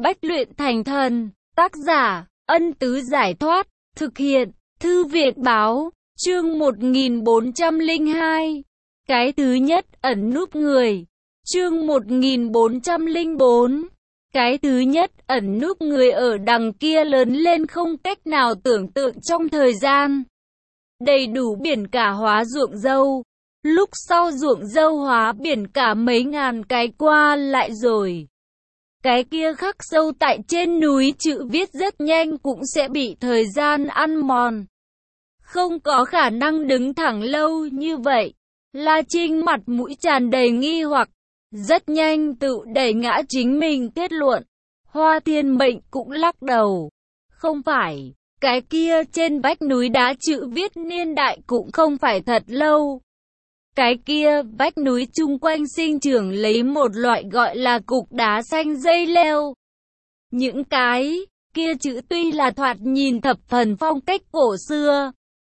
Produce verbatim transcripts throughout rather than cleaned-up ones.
Bách luyện thành thần, tác giả, Ân Tứ Giải Thoát, thực hiện, Thư viện Báo, chương một nghìn bốn trăm lẻ hai. Cái thứ nhất, ẩn núp người, chương một nghìn bốn trăm lẻ bốn. Cái thứ nhất, ẩn núp người ở đằng kia lớn lên không cách nào tưởng tượng trong thời gian. Đầy đủ biển cả hóa ruộng dâu. Lúc sau ruộng dâu hóa biển cả mấy ngàn cái qua lại rồi. Cái kia khắc sâu tại trên núi chữ viết rất nhanh cũng sẽ bị thời gian ăn mòn. Không có khả năng đứng thẳng lâu như vậy. La Trinh mặt mũi tràn đầy nghi hoặc. Rất nhanh tự đẩy ngã chính mình kết luận. Hoa Thiên Mệnh cũng lắc đầu. Không phải, cái kia trên vách núi đá chữ viết niên đại cũng không phải thật lâu. Cái kia vách núi chung quanh sinh trưởng lấy một loại gọi là cục đá xanh dây leo. Những cái kia chữ tuy là thoạt nhìn thập phần phong cách cổ xưa,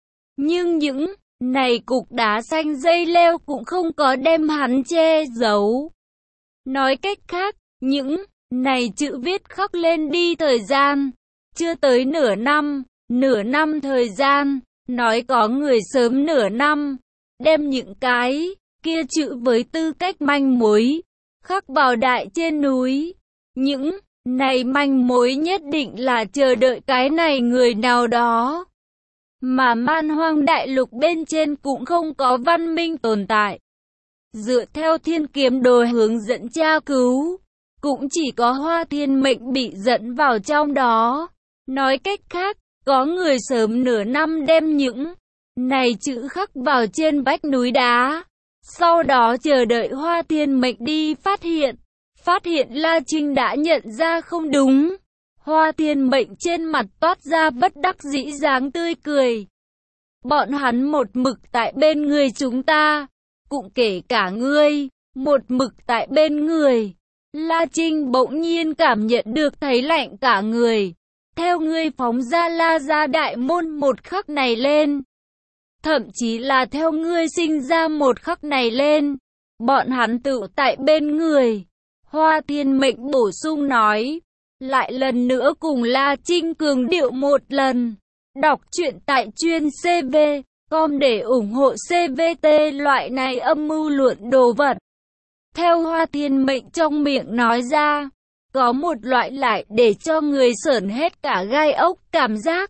nhưng những này cục đá xanh dây leo cũng không có đem hắn che giấu. Nói cách khác, những này chữ viết khắc lên đi thời gian, chưa tới nửa năm, nửa năm thời gian, nói có người sớm nửa năm, đem những cái kia chữ với tư cách manh mối, khắc vào đại trên núi. Những này manh mối nhất định là chờ đợi cái này người nào đó. Mà man hoang đại lục bên trên cũng không có văn minh tồn tại. Dựa theo thiên kiếm đồ hướng dẫn tra cứu, cũng chỉ có Hoa Thiên Mệnh bị dẫn vào trong đó. Nói cách khác, có người sớm nửa năm đem những này chữ khắc vào trên vách núi đá. Sau đó chờ đợi Hoa Thiên Mệnh đi phát hiện. Phát hiện La Trinh đã nhận ra không đúng. Hoa Thiên Mệnh trên mặt toát ra bất đắc dĩ dáng tươi cười. Bọn hắn một mực tại bên người chúng ta, cũng kể cả ngươi, một mực tại bên người. La Trinh bỗng nhiên cảm nhận được thấy lạnh cả người. Theo ngươi phóng ra La Gia đại môn một khắc này lên, thậm chí là theo ngươi sinh ra một khắc này lên, bọn hắn tự tại bên người. Hoa Thiên Mệnh bổ sung nói, lại lần nữa cùng La Trinh cường điệu một lần. Đọc truyện tại chuyên C V chấm com để ủng hộ C V T loại này âm mưu luận đồ vật. Theo Hoa Thiên Mệnh trong miệng nói ra, có một loại lại để cho người sởn hết cả gai ốc cảm giác.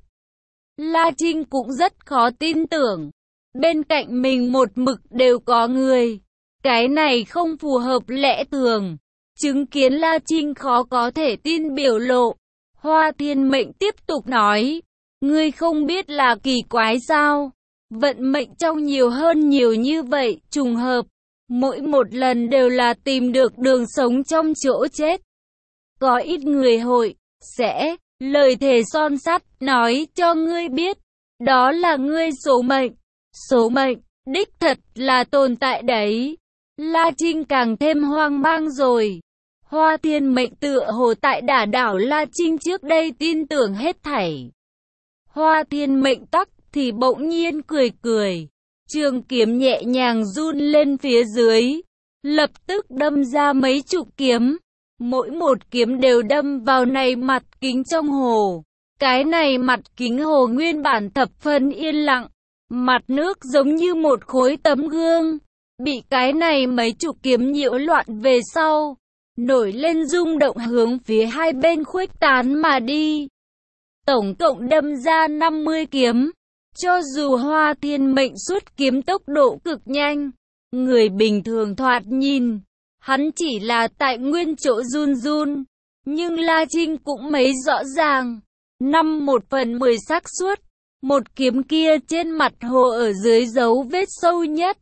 La Trinh cũng rất khó tin tưởng. Bên cạnh mình một mực đều có người. Cái này không phù hợp lẽ thường. Chứng kiến La Trinh khó có thể tin biểu lộ. Hoa Thiên Mệnh tiếp tục nói. Ngươi không biết là kỳ quái sao? Vận mệnh trong nhiều hơn nhiều như vậy, trùng hợp. Mỗi một lần đều là tìm được đường sống trong chỗ chết. Có ít người hội, sẽ, lời thề son sắt, nói cho ngươi biết. Đó là ngươi số mệnh. Số mệnh, đích thật là tồn tại đấy. La Trinh càng thêm hoang mang rồi. Hoa Thiên Mệnh tựa hồ tại đả đảo La Trinh trước đây tin tưởng hết thảy. Hoa Thiên Mệnh tắc thì bỗng nhiên cười cười. Trường kiếm nhẹ nhàng run lên phía dưới. Lập tức đâm ra mấy chục kiếm. Mỗi một kiếm đều đâm vào này mặt kính trong hồ. Cái này mặt kính hồ nguyên bản thập phân yên lặng. Mặt nước giống như một khối tấm gương. Bị cái này mấy chục kiếm nhiễu loạn về sau. Nổi lên rung động hướng phía hai bên khuếch tán mà đi. Tổng cộng đâm ra năm mươi kiếm. Cho dù Hoa Thiên Mệnh xuất kiếm tốc độ cực nhanh, người bình thường thoạt nhìn, hắn chỉ là tại nguyên chỗ run run. Nhưng La Trinh cũng mấy rõ ràng. Năm một phần mười xác suất. Một kiếm kia trên mặt hồ ở dưới dấu vết sâu nhất.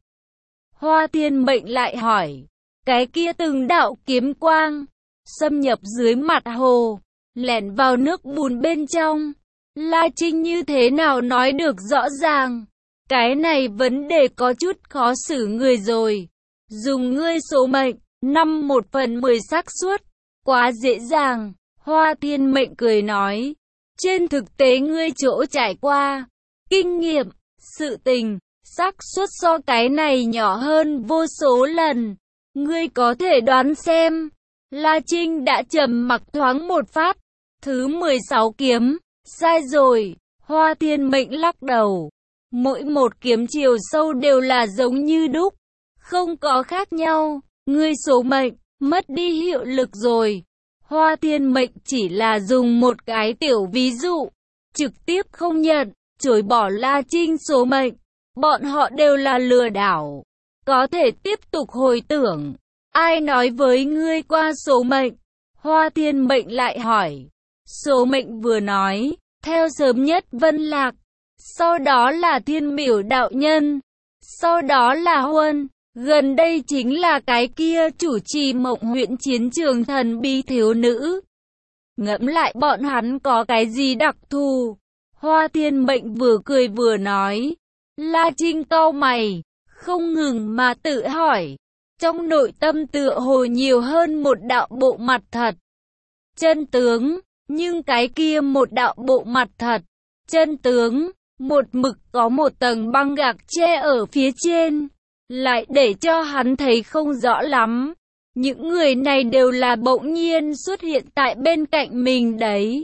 Hoa Thiên Mệnh lại hỏi. Cái kia từng đạo kiếm quang, xâm nhập dưới mặt hồ, lẻn vào nước bùn bên trong. La Trinh như thế nào nói được rõ ràng. Cái này vấn đề có chút khó xử người rồi. Dùng ngươi số mệnh, năm một phần mười xác suất, quá dễ dàng. Hoa Thiên Mệnh cười nói. Trên thực tế ngươi chỗ trải qua, kinh nghiệm, sự tình, xác suất so cái này nhỏ hơn vô số lần. Ngươi có thể đoán xem, La Trinh đã trầm mặc thoáng một phát. Thứ mười sáu kiếm. Sai rồi. Hoa Thiên Mệnh lắc đầu. Mỗi một kiếm chiều sâu đều là giống như đúc. Không có khác nhau. Ngươi số mệnh, mất đi hiệu lực rồi. Hoa Thiên Mệnh chỉ là dùng một cái tiểu ví dụ. Trực tiếp không nhận, chối bỏ La Trinh số mệnh. Bọn họ đều là lừa đảo. Có thể tiếp tục hồi tưởng. Ai nói với ngươi qua số mệnh? Hoa Thiên Mệnh lại hỏi. Số mệnh vừa nói, theo sớm nhất Vân Lạc. Sau đó là Thiên Miểu đạo nhân. Sau đó là Huân. Gần đây chính là cái kia chủ trì Mộng Huyễn chiến trường thần bí thiếu nữ. Ngẫm lại bọn hắn có cái gì đặc thù? Hoa Thiên Mệnh vừa cười vừa nói. La Trinh cau mày, không ngừng mà tự hỏi. Trong nội tâm tựa hồ nhiều hơn một đạo bộ mặt thật. Chân tướng, nhưng cái kia một đạo bộ mặt thật. Chân tướng, một mực có một tầng băng gạc che ở phía trên. Lại để cho hắn thấy không rõ lắm. Những người này đều là bỗng nhiên xuất hiện tại bên cạnh mình đấy.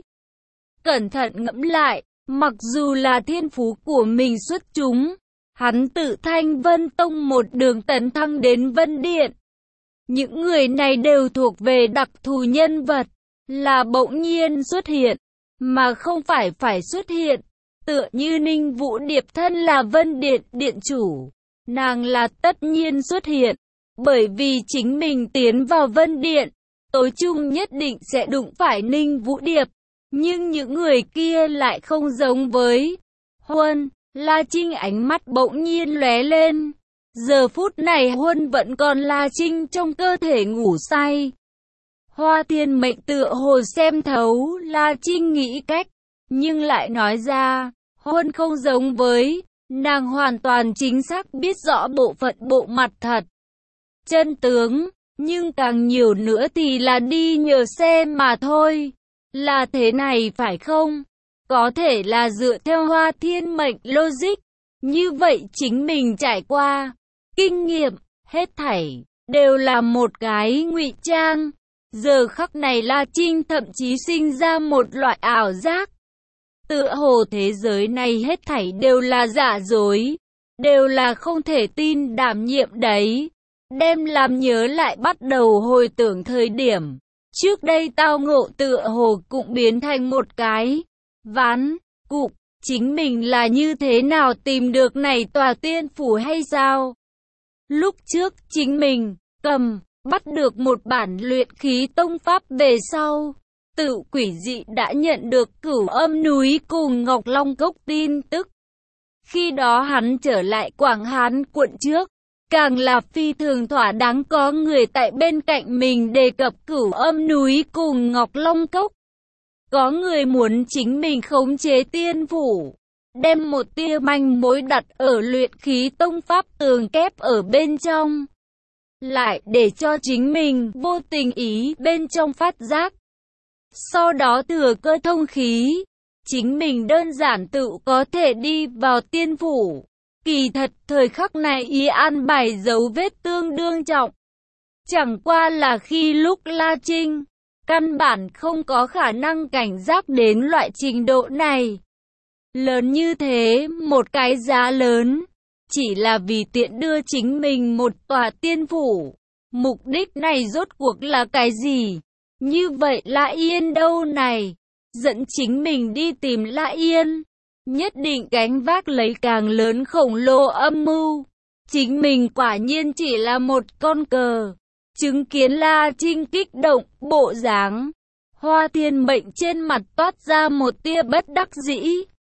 Cẩn thận ngẫm lại, mặc dù là thiên phú của mình xuất chúng, hắn tự Thanh Vân Tông một đường tấn thăng đến Vân Điện. Những người này đều thuộc về đặc thù nhân vật, là bỗng nhiên xuất hiện, mà không phải phải xuất hiện. Tựa như Ninh Vũ Điệp thân là Vân Điện điện chủ. Nàng là tất nhiên xuất hiện, bởi vì chính mình tiến vào Vân Điện, tối chung nhất định sẽ đụng phải Ninh Vũ Điệp. Nhưng những người kia lại không giống với Huân. La Trinh ánh mắt bỗng nhiên lóe lên. Giờ phút này Huân vẫn còn La Trinh trong cơ thể ngủ say. Hoa Thiên Mệnh tựa hồ xem thấu La Trinh nghĩ cách, nhưng lại nói ra, Huân không giống với. Nàng hoàn toàn chính xác biết rõ bộ phận bộ mặt thật. Chân tướng, nhưng càng nhiều nữa thì là đi nhờ xe mà thôi. Là thế này phải không? Có thể là dựa theo Hoa Thiên Mệnh logic. Như vậy chính mình trải qua, kinh nghiệm, hết thảy, đều là một cái ngụy trang. Giờ khắc này La Trinh thậm chí sinh ra một loại ảo giác. Tựa hồ thế giới này hết thảy đều là giả dối, đều là không thể tin đảm nhiệm đấy. Đem làm nhớ lại bắt đầu hồi tưởng thời điểm. Trước đây tao ngộ tựa hồ cũng biến thành một cái ván cục. Chính mình là như thế nào tìm được này tòa tiên phủ hay sao? Lúc trước chính mình cầm bắt được một bản luyện khí tông pháp về sau. Tự quỷ dị đã nhận được Cửu Âm núi cùng Ngọc Long Cốc tin tức. Khi đó hắn trở lại Quảng Hán quận trước. Càng là phi thường thỏa đáng có người tại bên cạnh mình đề cập Cửu Âm núi cùng Ngọc Long Cốc. Có người muốn chính mình khống chế tiên phủ. Đem một tia manh mối đặt ở luyện khí tông pháp tường kép ở bên trong. Lại để cho chính mình vô tình ý bên trong phát giác. Sau đó thừa cơ thông khí, chính mình đơn giản tự có thể đi vào tiên phủ. Kỳ thật thời khắc này ý an bài dấu vết tương đương trọng. Chẳng qua là khi lúc La Trinh, căn bản không có khả năng cảnh giác đến loại trình độ này. Lớn như thế, một cái giá lớn, chỉ là vì tiện đưa chính mình một tòa tiên phủ. Mục đích này rốt cuộc là cái gì? Như vậy La Yên đâu này? Dẫn chính mình đi tìm La Yên. Nhất định gánh vác lấy càng lớn khổng lồ âm mưu. Chính mình quả nhiên chỉ là một con cờ. Chứng kiến La Trinh kích động, bộ dáng. Hoa Thiên Mệnh trên mặt toát ra một tia bất đắc dĩ.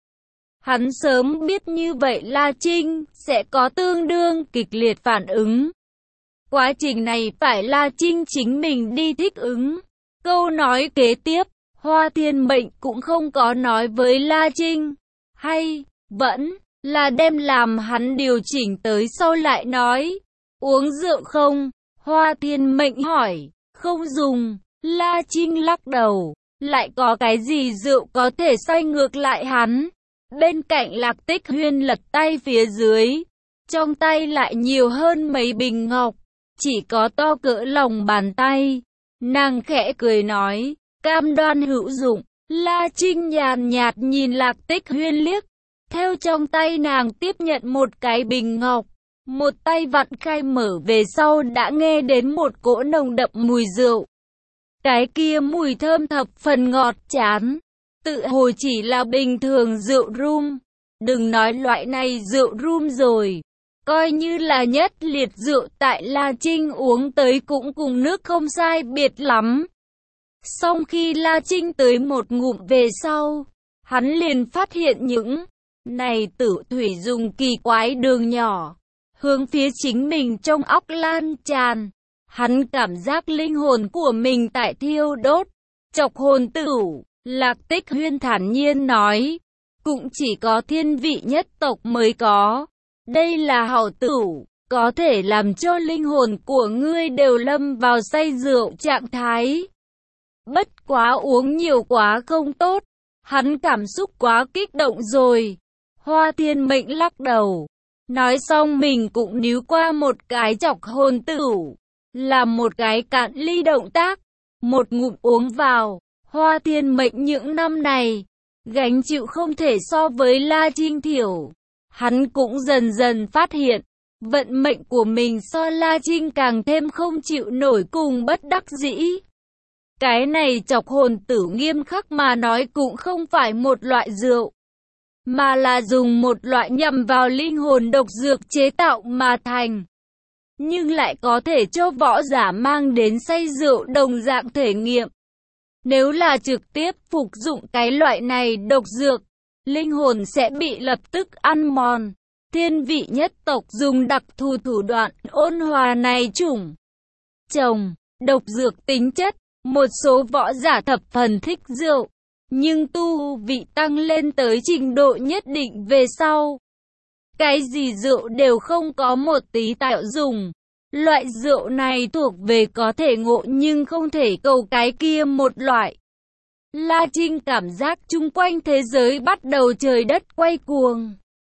Hắn sớm biết như vậy La Trinh sẽ có tương đương kịch liệt phản ứng. Quá trình này phải La Trinh chính mình đi thích ứng. Câu nói kế tiếp, Hoa Thiên Mệnh cũng không có nói với La Trinh. Hay, vẫn là đem làm hắn điều chỉnh tới sau lại nói. Uống rượu không? Hoa Thiên Mệnh hỏi. Không dùng. La Trinh lắc đầu. Lại có cái gì rượu có thể xoay ngược lại hắn? Bên cạnh Lạc Tích Huyên lật tay phía dưới. Trong tay lại nhiều hơn mấy bình ngọc. Chỉ có to cỡ lòng bàn tay. Nàng khẽ cười nói, cam đoan hữu dụng. La Trinh nhàn nhạt nhìn Lạc Tích Huyên liếc, theo trong tay nàng tiếp nhận một cái bình ngọc, một tay vặn khai mở về sau đã nghe đến một cỗ nồng đậm mùi rượu. Cái kia mùi thơm thập phần ngọt chán, tự hồ chỉ là bình thường rượu rum. Đừng nói loại này rượu rum rồi, coi như là nhất liệt rượu tại La Trinh uống tới cũng cùng nước không sai biệt lắm. Song khi La Trinh tới một ngụm về sau, hắn liền phát hiện những này tử thủy dùng kỳ quái đường nhỏ, hướng phía chính mình trong óc lan tràn. Hắn cảm giác linh hồn của mình tại thiêu đốt. Chọc hồn tử, Lạc Tích Huyên thản nhiên nói, cũng chỉ có thiên vị nhất tộc mới có. Đây là hảo tử, có thể làm cho linh hồn của ngươi đều lâm vào say rượu trạng thái. Bất quá uống nhiều quá không tốt, hắn cảm xúc quá kích động rồi. Hoa Thiên Mệnh lắc đầu, nói xong mình cũng níu qua một cái chọc hồn tử, làm một cái cạn ly động tác, một ngụm uống vào. Hoa Thiên Mệnh những năm này, gánh chịu không thể so với La Trinh thiểu. Hắn cũng dần dần phát hiện, vận mệnh của mình so La Trinh càng thêm không chịu nổi cùng bất đắc dĩ. Cái này chọc hồn tử nghiêm khắc mà nói cũng không phải một loại rượu, mà là dùng một loại nhằm vào linh hồn độc dược chế tạo mà thành, nhưng lại có thể cho võ giả mang đến say rượu đồng dạng thể nghiệm. Nếu là trực tiếp phục dụng cái loại này độc dược, linh hồn sẽ bị lập tức ăn mòn. Thiên vị nhất tộc dùng đặc thù thủ đoạn ôn hòa này chủng trồng độc dược tính chất. Một số võ giả thập phần thích rượu, nhưng tu vị tăng lên tới trình độ nhất định về sau, cái gì rượu đều không có một tí tạo dùng. Loại rượu này thuộc về có thể ngộ nhưng không thể cầu cái kia một loại. La Trinh cảm giác chung quanh thế giới bắt đầu trời đất quay cuồng.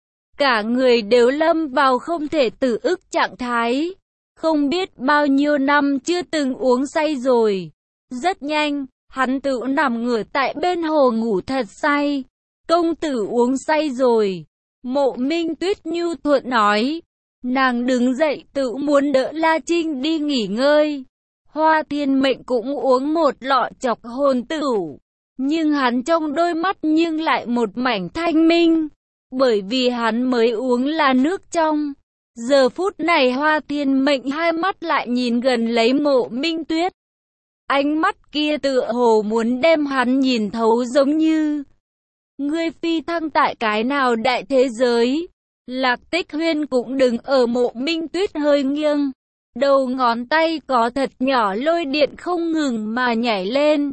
Cả người đều lâm vào không thể tự ức trạng thái. Không biết bao nhiêu năm chưa từng uống say rồi. Rất nhanh, hắn tự nằm ngửa tại bên hồ ngủ thật say. Công tử uống say rồi. Mộ Minh Tuyết nhu thuận nói. Nàng đứng dậy tự muốn đỡ La Trinh đi nghỉ ngơi. Hoa Thiên Mệnh cũng uống một lọ chọc hồn tử, nhưng hắn trong đôi mắt nhưng lại một mảnh thanh minh, bởi vì hắn mới uống là nước trong. Giờ phút này Hoa Thiên Mệnh hai mắt lại nhìn gần lấy Mộ Minh Tuyết. Ánh mắt kia tựa hồ muốn đem hắn nhìn thấu giống như ngươi phi thăng tại cái nào đại thế giới. Lạc Tích Huyên cũng đứng ở Mộ Minh Tuyết hơi nghiêng, đầu ngón tay có thật nhỏ lôi điện không ngừng mà nhảy lên,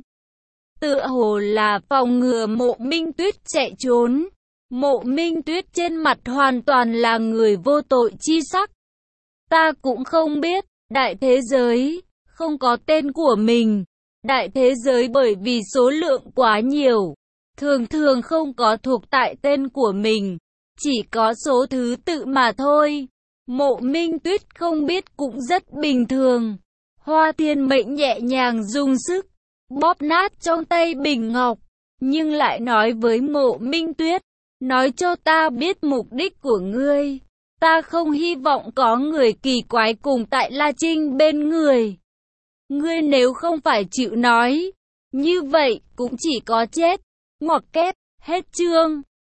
tựa hồ là phòng ngừa Mộ Minh Tuyết chạy trốn. Mộ Minh Tuyết trên mặt hoàn toàn là người vô tội chi sắc. Ta cũng không biết, đại thế giới không có tên của mình. Đại thế giới bởi vì số lượng quá nhiều, thường thường không có thuộc tại tên của mình, chỉ có số thứ tự mà thôi. Mộ Minh Tuyết không biết cũng rất bình thường. Hoa Thiên Mệnh nhẹ nhàng dùng sức bóp nát trong tay bình ngọc, nhưng lại nói với Mộ Minh Tuyết, nói cho ta biết mục đích của ngươi. Ta không hy vọng có người kỳ quái cùng tại La Trinh bên người. Ngươi nếu không phải chịu nói, như vậy cũng chỉ có chết. Ngoặc kép, hết chương.